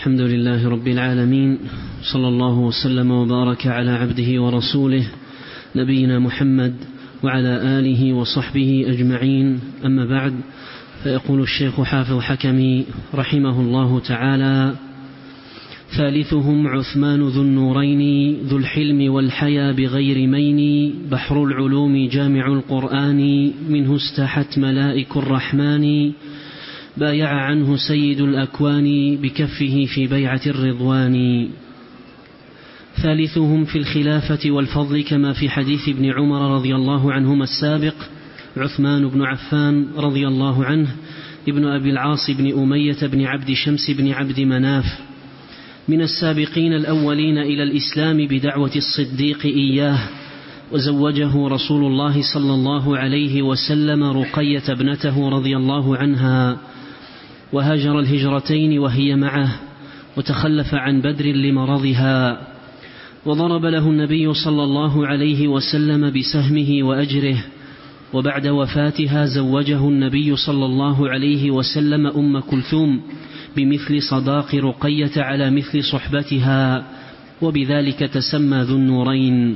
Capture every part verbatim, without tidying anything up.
الحمد لله رب العالمين، صلى الله وسلم وبارك على عبده ورسوله نبينا محمد وعلى آله وصحبه أجمعين. أما بعد، فيقول الشيخ حافظ حكمي رحمه الله تعالى: ثالثهم عثمان ذو النورين ذو الحلم والحيا بغير مين، بحر العلوم جامع القرآن، منه استحت ملائك الرحمن، بايع عنه سيد الأكوان بكفه في بيعة الرضوان. ثالثهم في الخلافة والفضل كما في حديث ابن عمر رضي الله عنهما السابق عثمان بن عفان رضي الله عنه ابن أبي العاص بن أمية بن عبد شمس بن عبد مناف، من السابقين الأولين إلى الإسلام بدعوة الصديق إياه، وزوجه رسول الله صلى الله عليه وسلم رقية ابنته رضي الله عنها، وهاجر الهجرتين وهي معه، وتخلف عن بدر لمرضها، وضرب له النبي صلى الله عليه وسلم بسهمه وأجره، وبعد وفاتها زوجه النبي صلى الله عليه وسلم أم كلثوم بمثل صداق رقية على مثل صحبتها، وبذلك تسمى ذو النورين،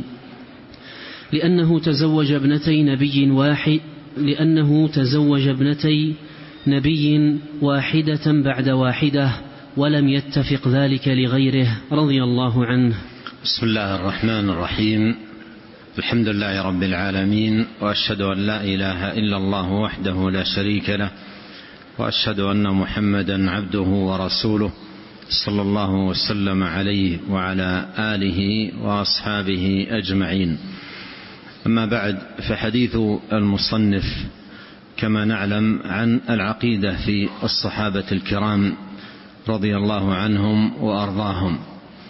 لأنه تزوج ابنتي نبي واحد لأنه تزوج ابنتي نبي واحدة بعد واحدة، ولم يتفق ذلك لغيره رضي الله عنه. بسم الله الرحمن الرحيم، الحمد لله رب العالمين، وأشهد أن لا إله إلا الله وحده لا شريك له، وأشهد أن محمدا عبده ورسوله صلى الله وسلم عليه وعلى آله وأصحابه أجمعين. أما بعد، فحديث المصنف كما نعلم عن العقيدة في الصحابة الكرام رضي الله عنهم وأرضاهم،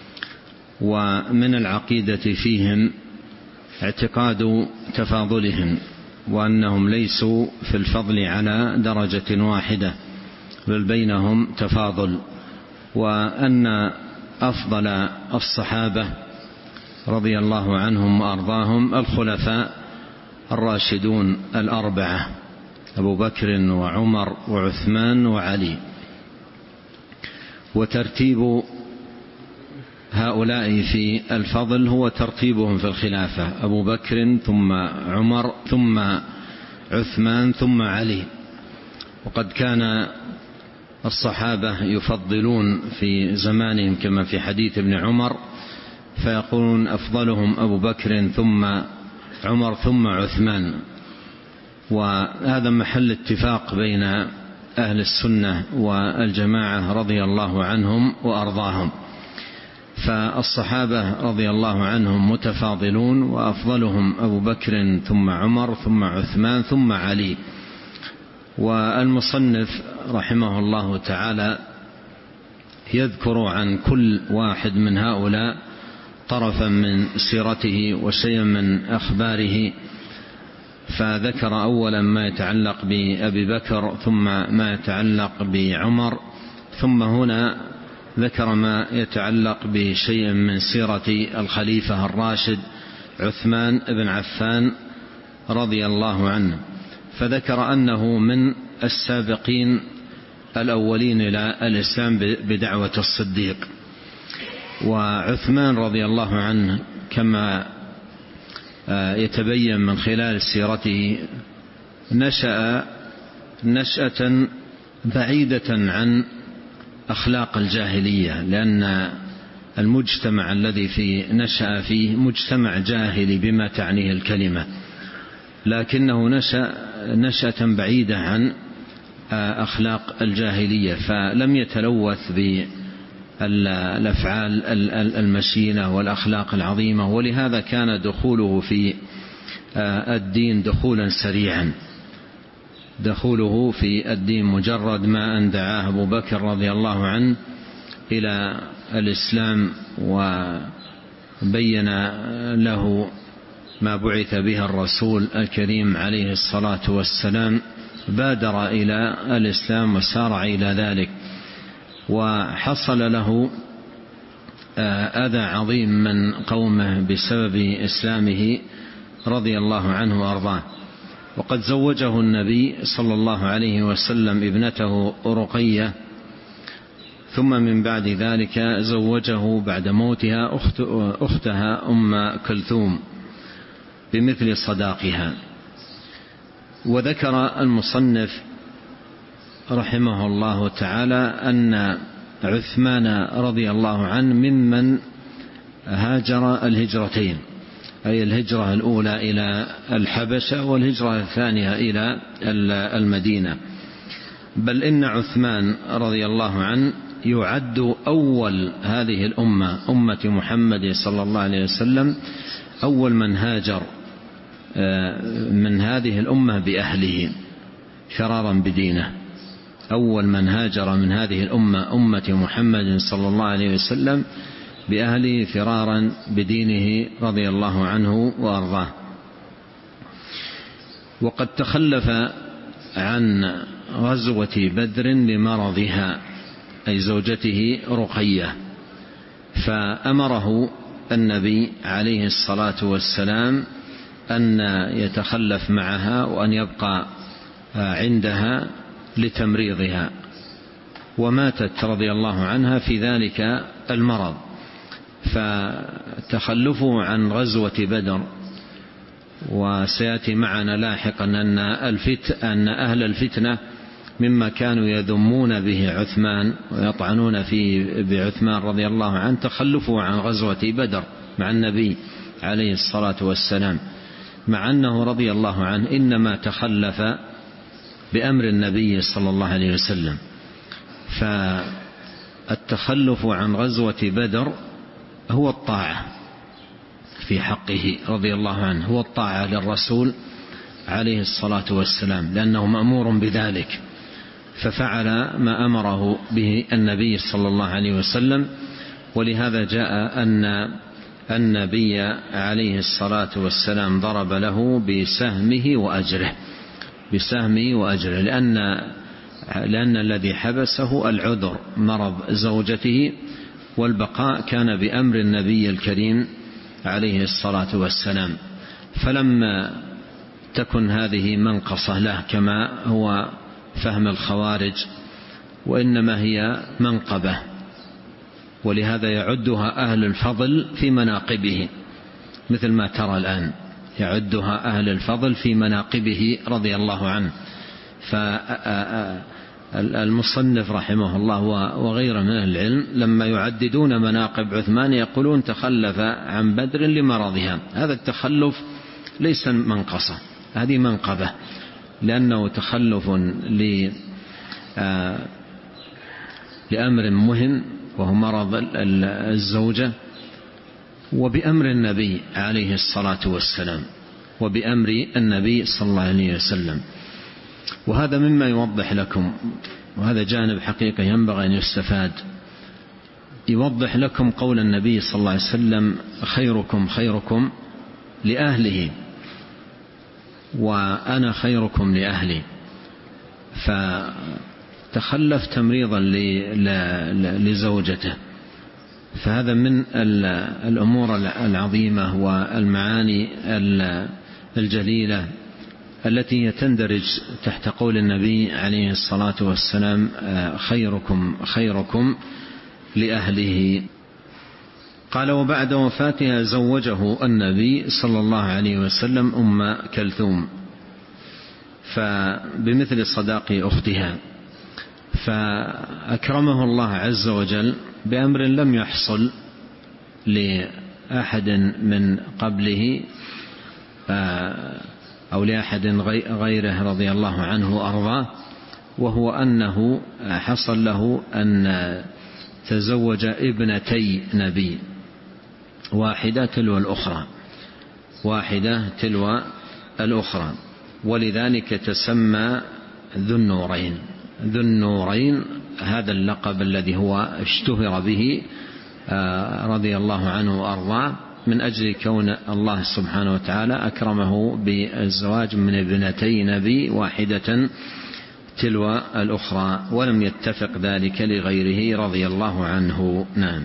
ومن العقيدة فيهم اعتقاد تفاضلهم، وأنهم ليسوا في الفضل على درجة واحدة، بل بينهم تفاضل، وأن أفضل الصحابة رضي الله عنهم وأرضاهم الخلفاء الراشدون الأربعة، أبو بكر وعمر وعثمان وعلي. وترتيب هؤلاء في الفضل هو ترتيبهم في الخلافة: أبو بكر ثم عمر ثم عثمان ثم علي. وقد كان الصحابة يفضلون في زمانهم كما في حديث ابن عمر، فيقولون أفضلهم أبو بكر ثم عمر ثم عثمان، وهذا محل اتفاق بين أهل السنة والجماعة رضي الله عنهم وأرضاهم. فالصحابة رضي الله عنهم متفاضلون، وأفضلهم أبو بكر ثم عمر ثم عثمان ثم علي. والمصنف رحمه الله تعالى يذكر عن كل واحد من هؤلاء طرفا من سيرته وشيئا من أخباره، فذكر أولا ما يتعلق بأبي بكر، ثم ما يتعلق بعمر، ثم هنا ذكر ما يتعلق بشيء من سيرة الخليفة الراشد عثمان بن عفان رضي الله عنه، فذكر أنه من السابقين الأولين إلى الإسلام بدعوة الصديق. وعثمان رضي الله عنه كما يتبين من خلال سيرته نشأ نشأة بعيدة عن أخلاق الجاهلية، لأن المجتمع الذي في نشأ فيه مجتمع جاهلي بما تعنيه الكلمة، لكنه نشأ نشأة بعيدة عن أخلاق الجاهلية، فلم يتلوث بالأفعال المشينة والأخلاق العظيمة، ولهذا كان دخوله في الدين دخولا سريعا، دخوله في الدين مجرد ما أن دعاه أبو بكر رضي الله عنه إلى الإسلام وبين له ما بعث به الرسول الكريم عليه الصلاة والسلام، بادر إلى الإسلام وسارع إلى ذلك، وحصل له أذى عظيم من قومه بسبب إسلامه رضي الله عنه وأرضاه. وقد زوجه النبي صلى الله عليه وسلم ابنته رقية، ثم من بعد ذلك زوجه بعد موتها أخت أختها أم كلثوم بمثل صداقها. وذكر المصنف رحمه الله تعالى أن عثمان رضي الله عنه ممن هاجر الهجرتين، أي الهجرة الأولى إلى الحبشة والهجرة الثانية إلى المدينة، بل إن عثمان رضي الله عنه يعد أول هذه الأمة أمة محمد صلى الله عليه وسلم أول من هاجر من هذه الأمة بأهله فرارا بدينه، أول من هاجر من هذه الأمة أمة محمد صلى الله عليه وسلم بأهله فرارا بدينه رضي الله عنه وأرضاه. وقد تخلف عن غزوة بدر لمرضها، أي زوجته رقية، فأمره النبي عليه الصلاة والسلام أن يتخلف معها وأن يبقى عندها لتمريضها، وماتت رضي الله عنها في ذلك المرض. فتخلفه عن غزوة بدر، وسيأتي معنا لاحقا أن, الفت أن أهل الفتنة مما كانوا يذمون به عثمان ويطعنون فيه بعثمان رضي الله عنه تخلفه عن غزوة بدر مع النبي عليه الصلاة والسلام، مع أنه رضي الله عنه إنما تخلف بأمر النبي صلى الله عليه وسلم. فالتخلف عن غزوة بدر هو الطاعة في حقه رضي الله عنه، هو الطاعة للرسول عليه الصلاة والسلام، لأنه مأمور بذلك، ففعل ما أمره به النبي صلى الله عليه وسلم. ولهذا جاء أن النبي عليه الصلاة والسلام ضرب له بسهمه وأجره بسهمه وأجره لأن, لأن الذي حبسه العذر مرض زوجته، والبقاء كان بأمر النبي الكريم عليه الصلاة والسلام. فلما تكن هذه منقصة له كما هو فهم الخوارج، وإنما هي منقبة، ولهذا يعدها أهل الفضل في مناقبه، مثل ما ترى الآن يعدها أهل الفضل في مناقبه رضي الله عنه. فالمصنف رحمه الله وغيره من العلم لما يعددون مناقب عثمان يقولون تخلف عن بدر لمرضها. هذا التخلف ليس منقصة، هذه منقبة، لأنه تخلف لأمر مهم وهو مرض الزوجة، وبأمر النبي عليه الصلاة والسلام وبأمر النبي صلى الله عليه وسلم. وهذا مما يوضح لكم، وهذا جانب حقيقي ينبغي أن يستفاد، يوضح لكم قول النبي صلى الله عليه وسلم خيركم خيركم لأهله وأنا خيركم لأهلي. فتخلف تمريضا لزوجته، فهذا من الأمور العظيمة والمعاني الجليلة التي تندرج تحت قول النبي عليه الصلاة والسلام خيركم خيركم لأهله. قال وبعد وفاتها زوجه النبي صلى الله عليه وسلم أم كلثوم فبمثل صداق أختها، فأكرمه الله عز وجل بأمر لم يحصل لأحد من قبله أو لأحد غيره رضي الله عنه وأرضاه، وهو أنه حصل له أن تزوج ابنتي نبي، واحدة تلو الأخرى واحدة تلو الأخرى، ولذلك تسمى ذو النورين. ذو النورين هذا اللقب الذي هو اشتهر به رضي الله عنه وأرضاه من أجل كون الله سبحانه وتعالى أكرمه بالزواج من ابنتي نبي واحدة تلو الأخرى، ولم يتفق ذلك لغيره رضي الله عنه. نعم.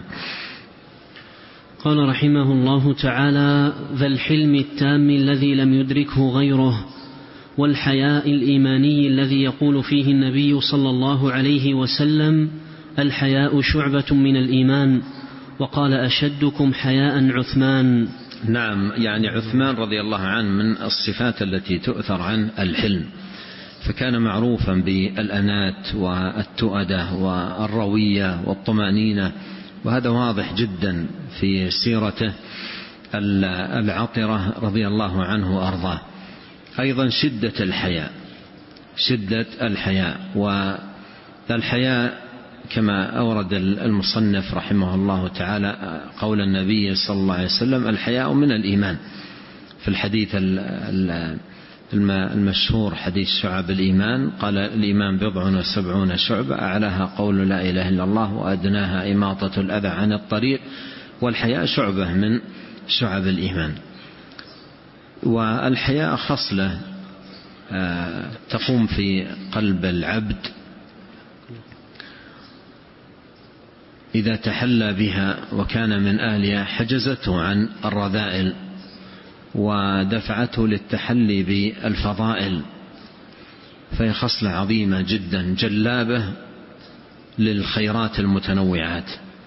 قال رحمه الله تعالى: ذا الحلم التام الذي لم يدركه غيره، والحياء الإيماني الذي يقول فيه النبي صلى الله عليه وسلم: الحياء شعبة من الإيمان، وقال أشدكم حياء عثمان. نعم، يعني عثمان رضي الله عنه من الصفات التي تؤثر عنه الحلم، فكان معروفا بالأنات والتؤدة والروية والطمأنينة، وهذا واضح جدا في سيرته العطرة رضي الله عنه وأرضاه. أيضا شدة الحياء، شدة الحياء والحياء كما أورد المصنف رحمه الله تعالى قول النبي صلى الله عليه وسلم: الحياء من الإيمان، في الحديث المشهور حديث شعب الإيمان، قال: الإيمان بضع وسبعون شعبة، أعلاها قول لا إله إلا الله، وأدناها إماطة الأذى عن الطريق، والحياء شعبة من شعب الإيمان. والحياء خصلة تقوم في قلب العبد إذا تحلى بها وكان من أهلها، حجزته عن الرذائل ودفعته للتحلي بالفضائل، فهي خصلة عظيمة جدا، جلابة للخيرات المتنوعات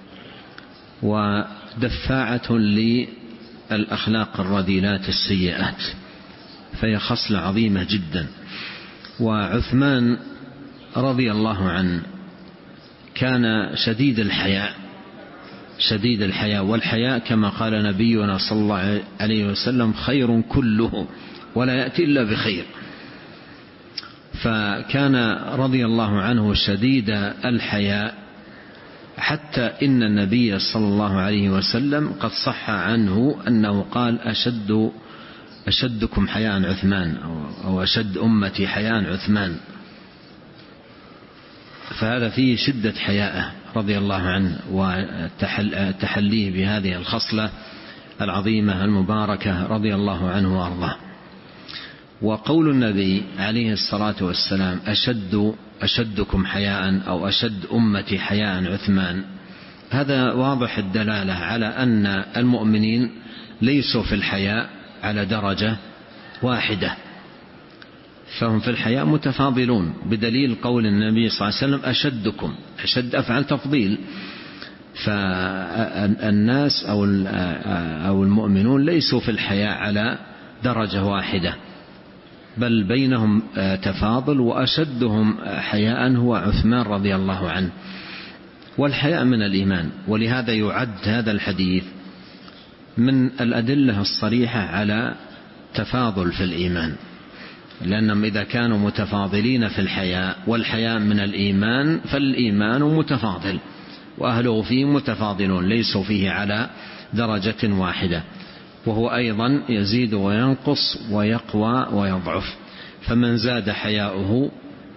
ودفاعة للأخلاق الرذيلات السيئات، فهي خصلة عظيمة جدا. وعثمان رضي الله عنه كان شديد الحياء، شديد الحياء، والحياء كما قال نبينا صلى الله عليه وسلم: خير كله ولا يأتي إلا بخير. فكان رضي الله عنه شديد الحياء، حتى إن النبي صلى الله عليه وسلم قد صح عنه أنه قال: أشد أشدكم حياء عثمان، أو أشد أمتي حياء عثمان. فهذا فيه شدة حياءه رضي الله عنه وتحليه بهذه الخصلة العظيمة المباركة رضي الله عنه وأرضاه. وقول النبي عليه الصلاة والسلام: أشد أشدكم حياء أو أشد أمتي حياء عثمان، هذا واضح الدلالة على أن المؤمنين ليسوا في الحياء على درجة واحدة، فهم في الحياء متفاضلون، بدليل قول النبي صلى الله عليه وسلم: أشدكم، أشد أفعل تفضيل. فالناس أو المؤمنون ليسوا في الحياء على درجة واحدة، بل بينهم تفاضل، وأشدهم حياء هو عثمان رضي الله عنه. والحياء من الإيمان، ولهذا يعد هذا الحديث من الأدلة الصريحة على تفاضل في الإيمان، لأنهم إذا كانوا متفاضلين في الحياء، والحياء من الإيمان، فالإيمان متفاضل وأهله فيه متفاضلون، ليسوا فيه على درجة واحدة، وهو أيضا يزيد وينقص ويقوى ويضعف. فمن زاد حياؤه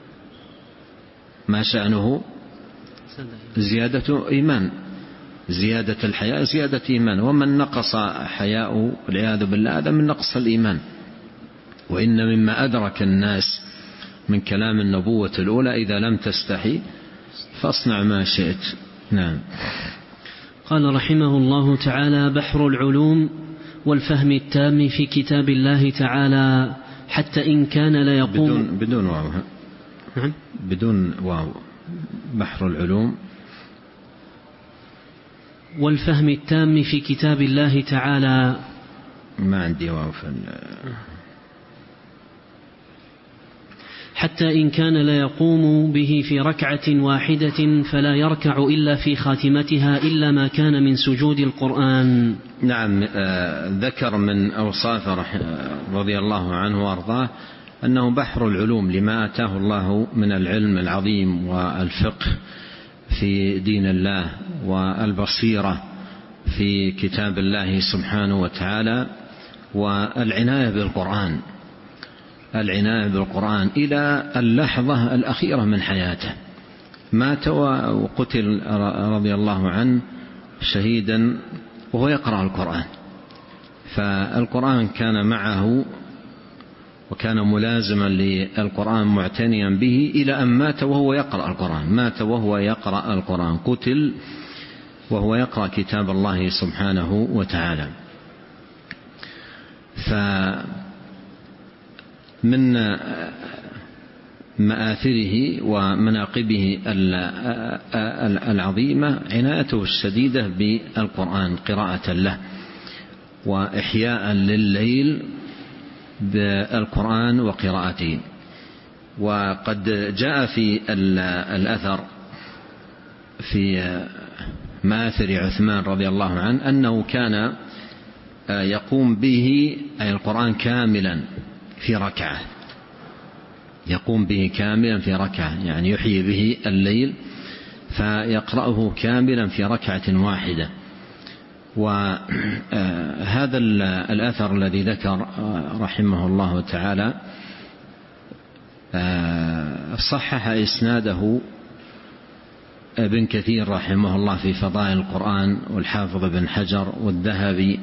ما شأنه؟ زيادة إيمان، زيادة الحياء زيادة إيمان. ومن نقص حياؤه والعياذ بالله هذا من نقص الإيمان. وإن مما أدرك الناس من كلام النبوة الأولى: إذا لم تستحي فاصنع ما شئت. نعم. قال رحمه الله تعالى: بحر العلوم والفهم التام في كتاب الله تعالى، حتى إن كان لا يقوم بدون, بدون واو. نعم؟ بدون واو. بحر العلوم والفهم التام في كتاب الله تعالى، ما عندي واو. حتى إن كان لا يقوم به في ركعة واحدة فلا يركع إلا في خاتمتها إلا ما كان من سجود القرآن. نعم. ذكر من أوصاف رضي الله عنه وأرضاه أنه بحر العلوم، لما آتاه الله من العلم العظيم والفقه في دين الله والبصيرة في كتاب الله سبحانه وتعالى، والعناية بالقرآن، العناية بالقرآن إلى اللحظة الأخيرة من حياته. مات وقتل رضي الله عنه شهيدا وهو يقرأ القرآن، فالقرآن كان معه وكان ملازما للقرآن معتنيا به إلى أن مات وهو يقرأ القرآن. مات وهو يقرأ القرآن، قتل وهو يقرأ كتاب الله سبحانه وتعالى. فمن مآثره ومناقبه العظيمة عنايته الشديدة بالقرآن قراءة له وإحياء لليل بالقرآن وقراءته. وقد جاء في الأثر في مآثر عثمان رضي الله عنه أنه كان يقوم به أي القرآن كاملا في ركعة، يقوم به كاملا في ركعة، يعني يحيي به الليل فيقرأه كاملا في ركعة واحدة. وهذا الأثر الذي ذكر رحمه الله تعالى صحح إسناده ابن كثير رحمه الله في فضائل القرآن والحافظ بن حجر والذهبي،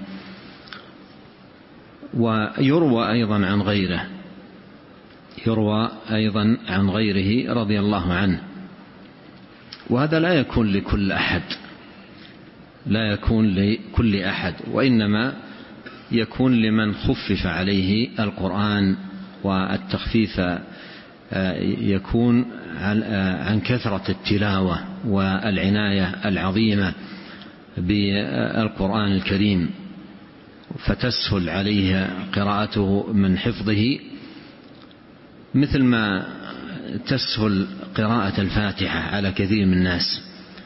ويروى أيضا عن غيره يروى أيضا عن غيره رضي الله عنه. وهذا لا يكون لكل أحد لا يكون لكل أحد وإنما يكون لمن خفف عليه القرآن، والتخفيف يكون عن كثرة التلاوة والعناية العظيمة بالقرآن الكريم، فتسهل عليه قراءته من حفظه مثل ما تسهل قراءة الفاتحة على كثير من الناس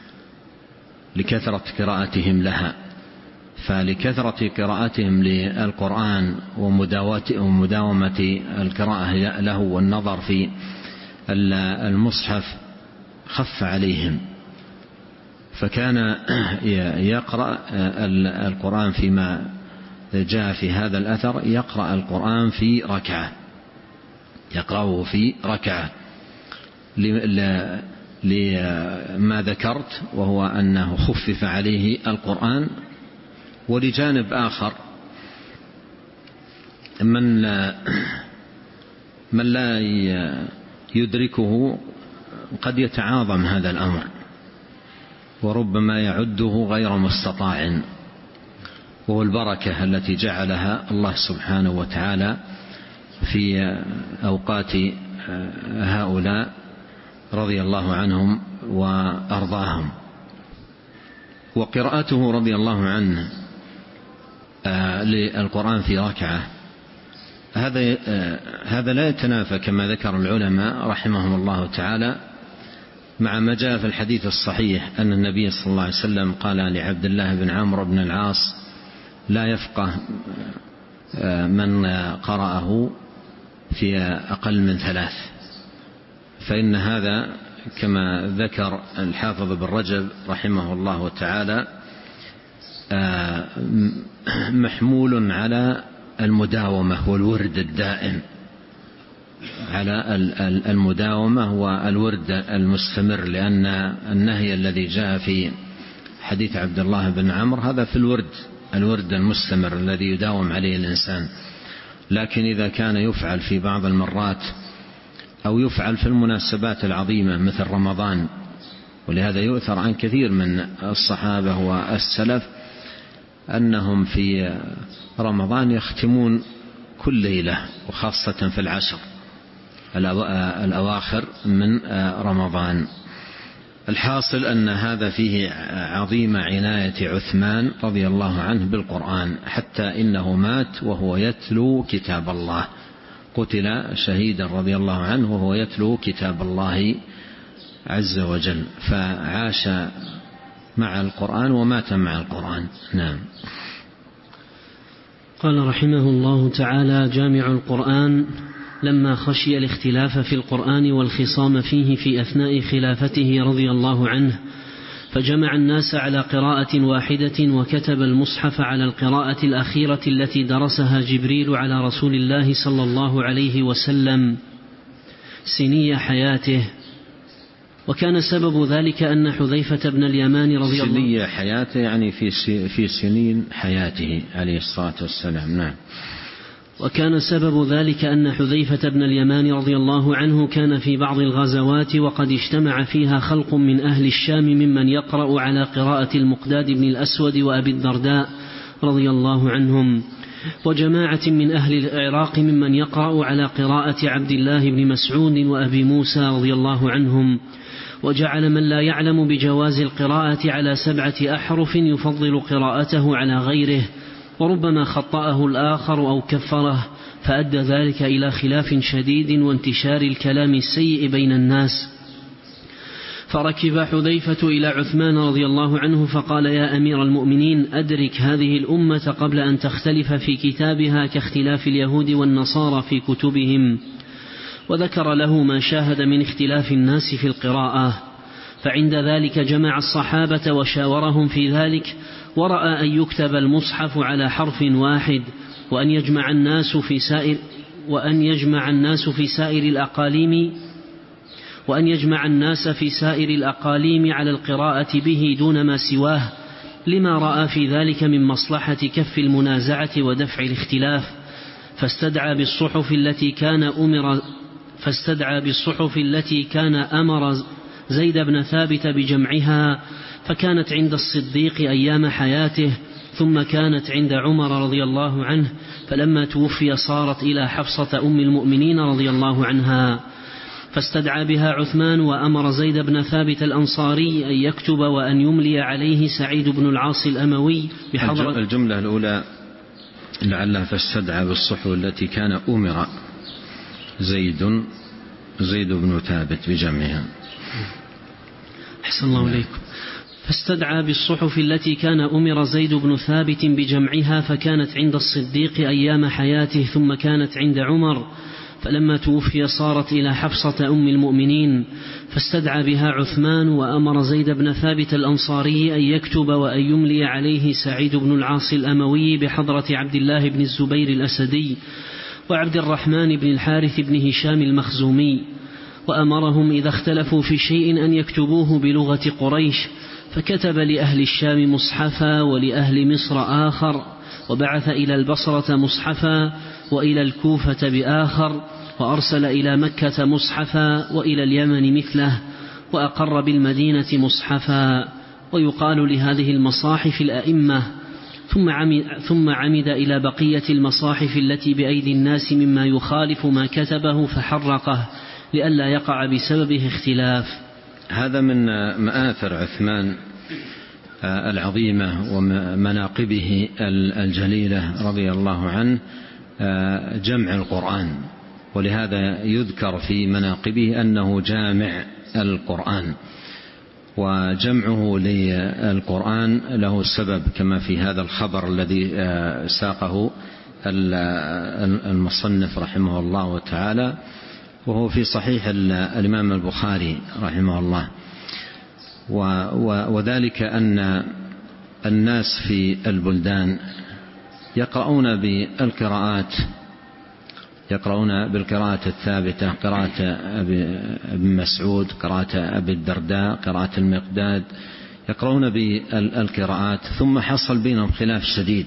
لكثرة قراءتهم لها. فلكثرة قراءتهم للقرآن ومداومة القراءة له والنظر في المصحف خف عليهم، فكان يقرأ القرآن فيما جاء في هذا الأثر يقرأ القرآن في ركعة يقرأه في ركعة لما ذكرت، وهو أنه خفف عليه القرآن. ولجانب آخر من لا, من لا يدركه قد يتعاظم هذا الأمر وربما يعده غير مستطاع، وهو البركة التي جعلها الله سبحانه وتعالى في أوقات هؤلاء رضي الله عنهم وأرضاهم. وقراءته رضي الله عنه للقرآن في ركعة هذا هذا لا يتنافى كما ذكر العلماء رحمهم الله تعالى مع ما جاء في الحديث الصحيح أن النبي صلى الله عليه وسلم قال لعبد الله بن عمرو بن العاص: لا يفقه من قرأه في أقل من ثلاث. فإن هذا كما ذكر الحافظ بن رجب رحمه الله تعالى محمول على المداومة والورد الدائم، على المداومة والورد المستمر، لأن النهي الذي جاء في حديث عبد الله بن عمرو هذا في الورد الورد المستمر الذي يداوم عليه الإنسان. لكن إذا كان يفعل في بعض المرات أو يفعل في المناسبات العظيمة مثل رمضان، ولهذا يؤثر عن كثير من الصحابة والسلف أنهم في رمضان يختمون كل ليلة، وخاصة في العشر الأواخر من رمضان. الحاصل أن هذا فيه عظيم عناية عثمان رضي الله عنه بالقرآن، حتى إنه مات وهو يتلو كتاب الله، قتل شهيدا رضي الله عنه وهو يتلو كتاب الله عز وجل، فعاش مع القرآن ومات مع القرآن. نعم. قال رحمه الله تعالى: جامع القرآن لما خشي الاختلاف في القرآن والخصام فيه في أثناء خلافته رضي الله عنه، فجمع الناس على قراءة واحدة، وكتب المصحف على القراءة الأخيرة التي درسها جبريل على رسول الله صلى الله عليه وسلم سني حياته. وكان سبب ذلك أن حذيفة بن اليمان رضي الله عنه سني حياته يعني في في سنين حياته عليه الصلاة والسلام. نعم. وكان سبب ذلك أن حذيفة بن اليمان رضي الله عنه كان في بعض الغزوات وقد اجتمع فيها خلق من أهل الشام ممن يقرأ على قراءة المقداد بن الأسود وأبي الدرداء رضي الله عنهم، وجماعة من أهل العراق ممن يقرأ على قراءة عبد الله بن مسعود وأبي موسى رضي الله عنهم، وجعل من لا يعلم بجواز القراءة على سبعة أحرف يفضل قراءته على غيره، وربما خطأه الآخر أو كفره، فأدى ذلك إلى خلاف شديد وانتشار الكلام السيء بين الناس. فركب حذيفة إلى عثمان رضي الله عنه فقال: يا أمير المؤمنين، أدرك هذه الأمة قبل أن تختلف في كتابها كاختلاف اليهود والنصارى في كتبهم. وذكر له ما شاهد من اختلاف الناس في القراءة، فعند ذلك جمع الصحابة وشاورهم في ذلك، ورأى أن يكتب المصحف على حرف واحد، وأن يجمع الناس في سائر وأن يجمع الناس في سائر الأقاليم وأن يجمع الناس في سائر الأقاليم على القراءة به دون ما سواه، لما رأى في ذلك من مصلحة كف المنازعة ودفع الاختلاف. فاستدعى بالصحف التي كان أمر فاستدعى بالصحف التي كان أمر زيد بن ثابت بجمعها، فكانت عند الصديق أيام حياته، ثم كانت عند عمر رضي الله عنه، فلما توفي صارت إلى حفصة أم المؤمنين رضي الله عنها. فاستدعى بها عثمان وأمر زيد بن ثابت الأنصاري أن يكتب وأن يملي عليه سعيد بن العاص الأموي بحضرة. الجملة الأولى لعلها فاستدعى بالصحف التي كان أمر زيد زيد بن ثابت بجمعها. أحسن الله إليكم. فاستدعى بالصحف التي كان أمر زيد بن ثابت بجمعها، فكانت عند الصديق أيام حياته، ثم كانت عند عمر، فلما توفي صارت إلى حفصة أم المؤمنين. فاستدعى بها عثمان وأمر زيد بن ثابت الأنصاري أن يكتب وأن يملي عليه سعيد بن العاص الأموي بحضرة عبد الله بن الزبير الأسدي وعبد الرحمن بن الحارث بن هشام المخزومي، وأمرهم إذا اختلفوا في شيء أن يكتبوه بلغة قريش، فكتب لأهل الشام مصحفا ولأهل مصر آخر، وبعث إلى البصرة مصحفا وإلى الكوفة بآخر، وأرسل إلى مكة مصحفا وإلى اليمن مثله، وأقر بالمدينة مصحفا. ويقال لهذه المصاحف الأئمة. ثم عمد, ثم عمد إلى بقية المصاحف التي بأيدي الناس مما يخالف ما كتبه فحرقه لئلا يقع بسببه اختلاف. هذا من مآثر عثمان العظيمة ومناقبه الجليلة رضي الله عنه جمع القرآن، ولهذا يذكر في مناقبه أنه جامع القرآن. وجمعه للقرآن له سبب كما في هذا الخبر الذي ساقه المصنف رحمه الله تعالى، وهو في صحيح الإمام البخاري رحمه الله. وذلك أن الناس في البلدان يقرؤون بالقراءات يقرؤون بالقراءة الثابتة، قراءة ابن مسعود، قراءة أبي الدرداء، قراءة المقداد، يقرؤون بالقراءات. ثم حصل بينهم خلاف شديد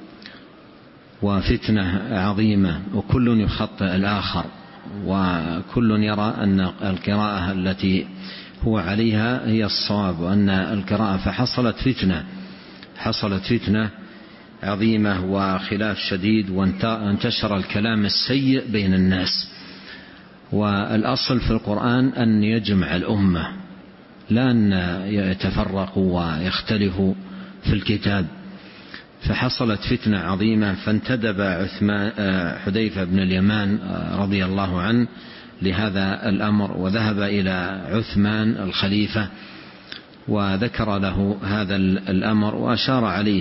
وفتنة عظيمة، وكل يخطئ الآخر، وكل يرى أن القراءة التي هو عليها هي الصواب وأن القراءة، فحصلت فتنة حصلت فتنة عظيمة وخلاف شديد، وانتشر الكلام السيء بين الناس. والأصل في القرآن أن يجمع الأمة، لا أن يتفرقوا ويختلفوا في الكتاب. فحصلت فتنة عظيمة، فانتدب عثمان حذيفة بن اليمان رضي الله عنه لهذا الأمر، وذهب إلى عثمان الخليفة وذكر له هذا الأمر وأشار عليه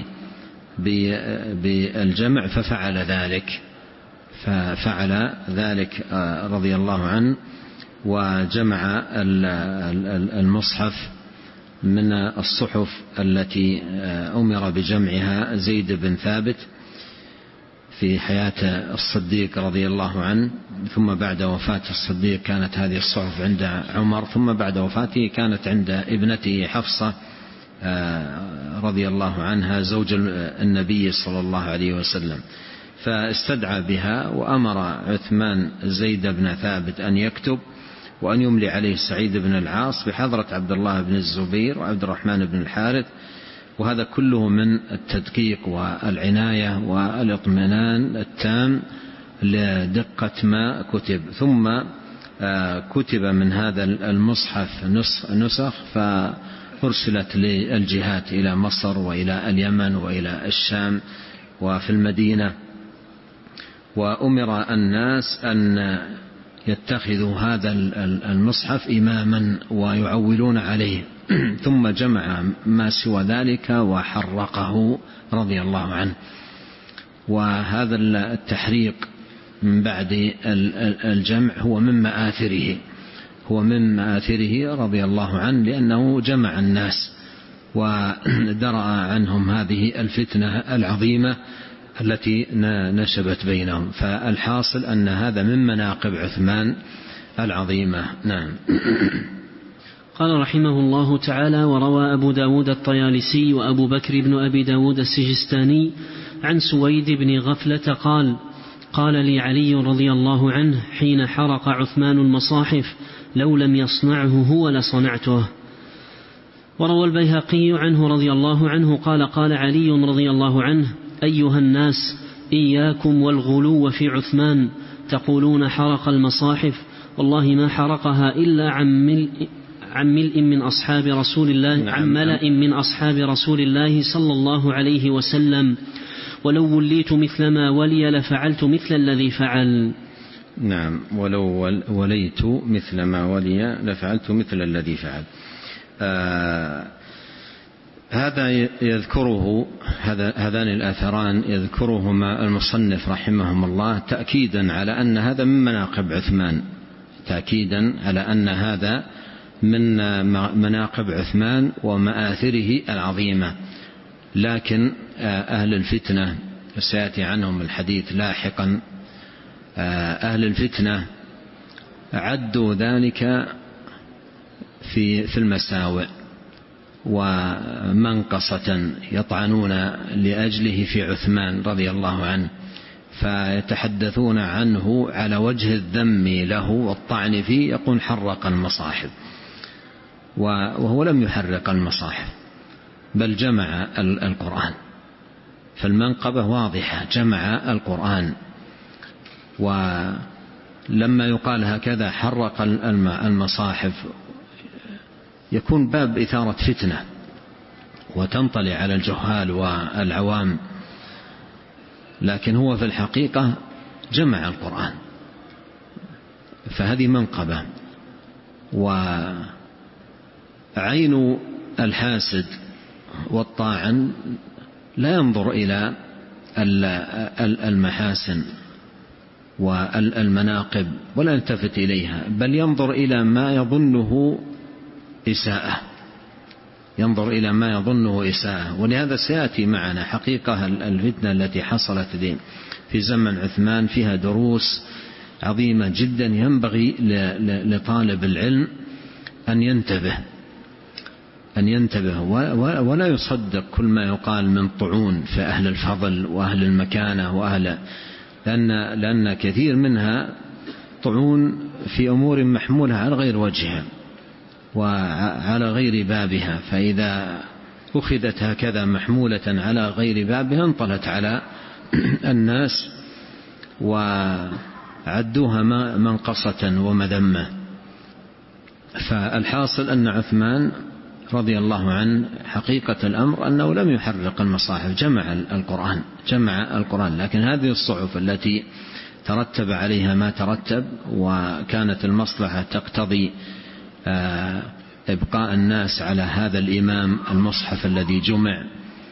بالجمع، ففعل ذلك ففعل ذلك رضي الله عنه، وجمع المصحف من الصحف التي أمر بجمعها زيد بن ثابت في حياة الصديق رضي الله عنه، ثم بعد وفاة الصديق كانت هذه الصحف عند عمر، ثم بعد وفاته كانت عند ابنته حفصة رضي الله عنها زوج النبي صلى الله عليه وسلم. فاستدعى بها وأمر عثمان زيد بن ثابت أن يكتب وأن يملي عليه سعيد بن العاص بحضرة عبد الله بن الزبير وعبد الرحمن بن الحارث وهذا كله من التدقيق والعناية والإطمئنان التام لدقة ما كتب. ثم كتب من هذا المصحف نسخ فأرسلت للجهات إلى مصر وإلى اليمن وإلى الشام وفي المدينة، وأمر الناس أن يتخذوا هذا المصحف إماما ويعولون عليه. ثم جمع ما سوى ذلك وحرقه رضي الله عنه. وهذا التحريق من بعد الجمع هو من مآثره هو من مآثره رضي الله عنه، لأنه جمع الناس ودرأ عنهم هذه الفتنة العظيمة التي نشبت بينهم. فالحاصل أن هذا من مناقب عثمان العظيمة. نعم. قال رحمه الله تعالى: وروى أبو داود الطيالسي وأبو بكر بن أبي داود السجستاني عن سويد بن غفلة قال: قال لي علي رضي الله عنه حين حرق عثمان المصاحف: لو لم يصنعه هو لصنعته. وروى البيهقي عنه رضي الله عنه قال: قال علي رضي الله عنه: أيها الناس، إياكم والغلو في عثمان، تقولون حرق المصاحف، والله ما حرقها إلا عن ملء عن ملء من أصحاب رسول الله عن ملأ من أصحاب رسول الله صلى الله عليه وسلم، ولو وليت مثل ما ولي لفعلت مثل الذي فعل. نعم، ولو وليت مثل ما ولي لفعلت مثل الذي فعل. آه هذا يذكره هذا هذان الآثران يذكرهما المصنف رحمهم الله تأكيدا على أن هذا من مناقب عثمان، تأكيدا على أن هذا من مناقب عثمان ومآثره العظيمة. لكن أهل الفتنة سيأتي عنهم الحديث لاحقا، أهل الفتنة عدوا ذلك في في المساوئ ومنقصة يطعنون لأجله في عثمان رضي الله عنه، فيتحدثون عنه على وجه الذم له والطعن فيه، يقول حرق المصاحف، وهو لم يحرق المصاحف بل جمع القرآن. فالمنقبة واضحة، جمع القرآن. ولما يقال هكذا حرق المصاحف يكون باب إثارة فتنة وتنطلع على الجهال والعوام، لكن هو في الحقيقة جمع القرآن، فهذه منقبة. وعين الحاسد والطاعن لا ينظر إلى المحاسن والمناقب ولا يلتفت إليها، بل ينظر إلى ما يظنه إساءة، ينظر إلى ما يظنه إساءة. ولهذا سيأتي معنا حقيقة الفتنة التي حصلت في زمن عثمان فيها دروس عظيمة جدا، ينبغي لطالب العلم أن ينتبه أن ينتبه ولا يصدق كل ما يقال من طعون في أهل الفضل وأهل المكانة وأهل، لأن, لأن كثير منها طعون في أمور محمولة على غير وجهها وعلى غير بابها، فإذا أخذت هكذا محمولة على غير بابها انطلت على الناس وعدوها منقصة ومذمة. فالحاصل أن عثمان رضي الله عنه حقيقة الأمر أنه لم يحرق المصاحف، جمع القرآن جمع القرآن لكن هذه الصحف التي ترتب عليها ما ترتب وكانت المصلحة تقتضي إبقاء الناس على هذا الإمام المصحف الذي جمع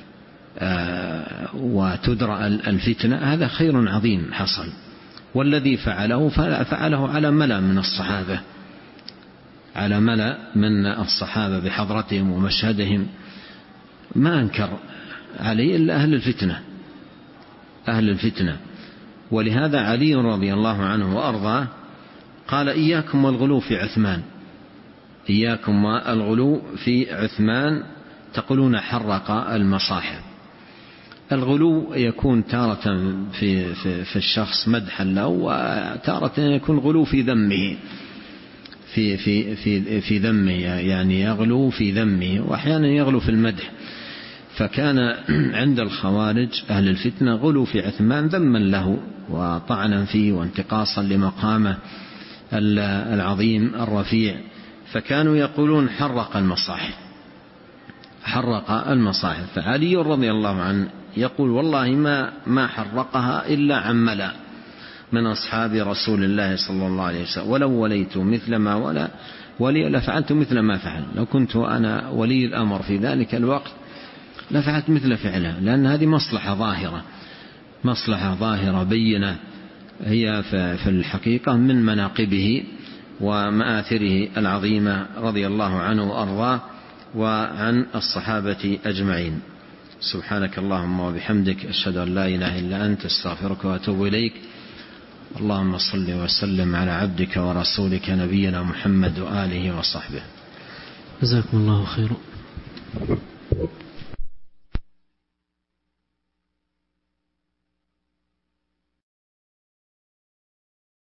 وتدرأ الفتنة، هذا خير عظيم حصل. والذي فعله فعله على ملأ من الصحابة، على ملأ من الصحابة بحضرتهم ومشهدهم، ما أنكر عليه إلا أهل الفتنة أهل الفتنة. ولهذا علي رضي الله عنه وأرضاه قال: إياكم والغلو في عثمان، إياكم والغلو في عثمان، تقولون حرق المصاحف. الغلو يكون تارة في, في, في الشخص مدحا له، وتارة يكون غلو في ذمه في, في, في, في ذمه، يعني يغلو في ذمه، وأحيانا يغلو في المدح. فكان عند الخوارج أهل الفتنة غلوا في عثمان ذما له وطعنا فيه وانتقاصا لمقامه العظيم الرفيع، فكانوا يقولون حرق المصاحف حرق المصاحف فعلي رضي الله عنه يقول والله ما ما حرقها إلا عملا من أصحاب رسول الله صلى الله عليه وسلم، ولو وليت مثل ما ولا ولي لفعلت مثل ما فعل، لو كنت أنا ولي الأمر في ذلك الوقت لفعلت مثل فعله، لأن هذه مصلحة ظاهرة مصلحة ظاهرة بينة هي في الحقيقة من مناقبه ومآثره العظيمة رضي الله عنه وأرضاه وعن الصحابة أجمعين. سبحانك اللهم وبحمدك أشهد أن لا إله إلا أنت استغفرك وأتوب إليك. اللهم صل وسلم على عبدك ورسولك نبينا محمد وآله وصحبه. جزاكم الله خيرا.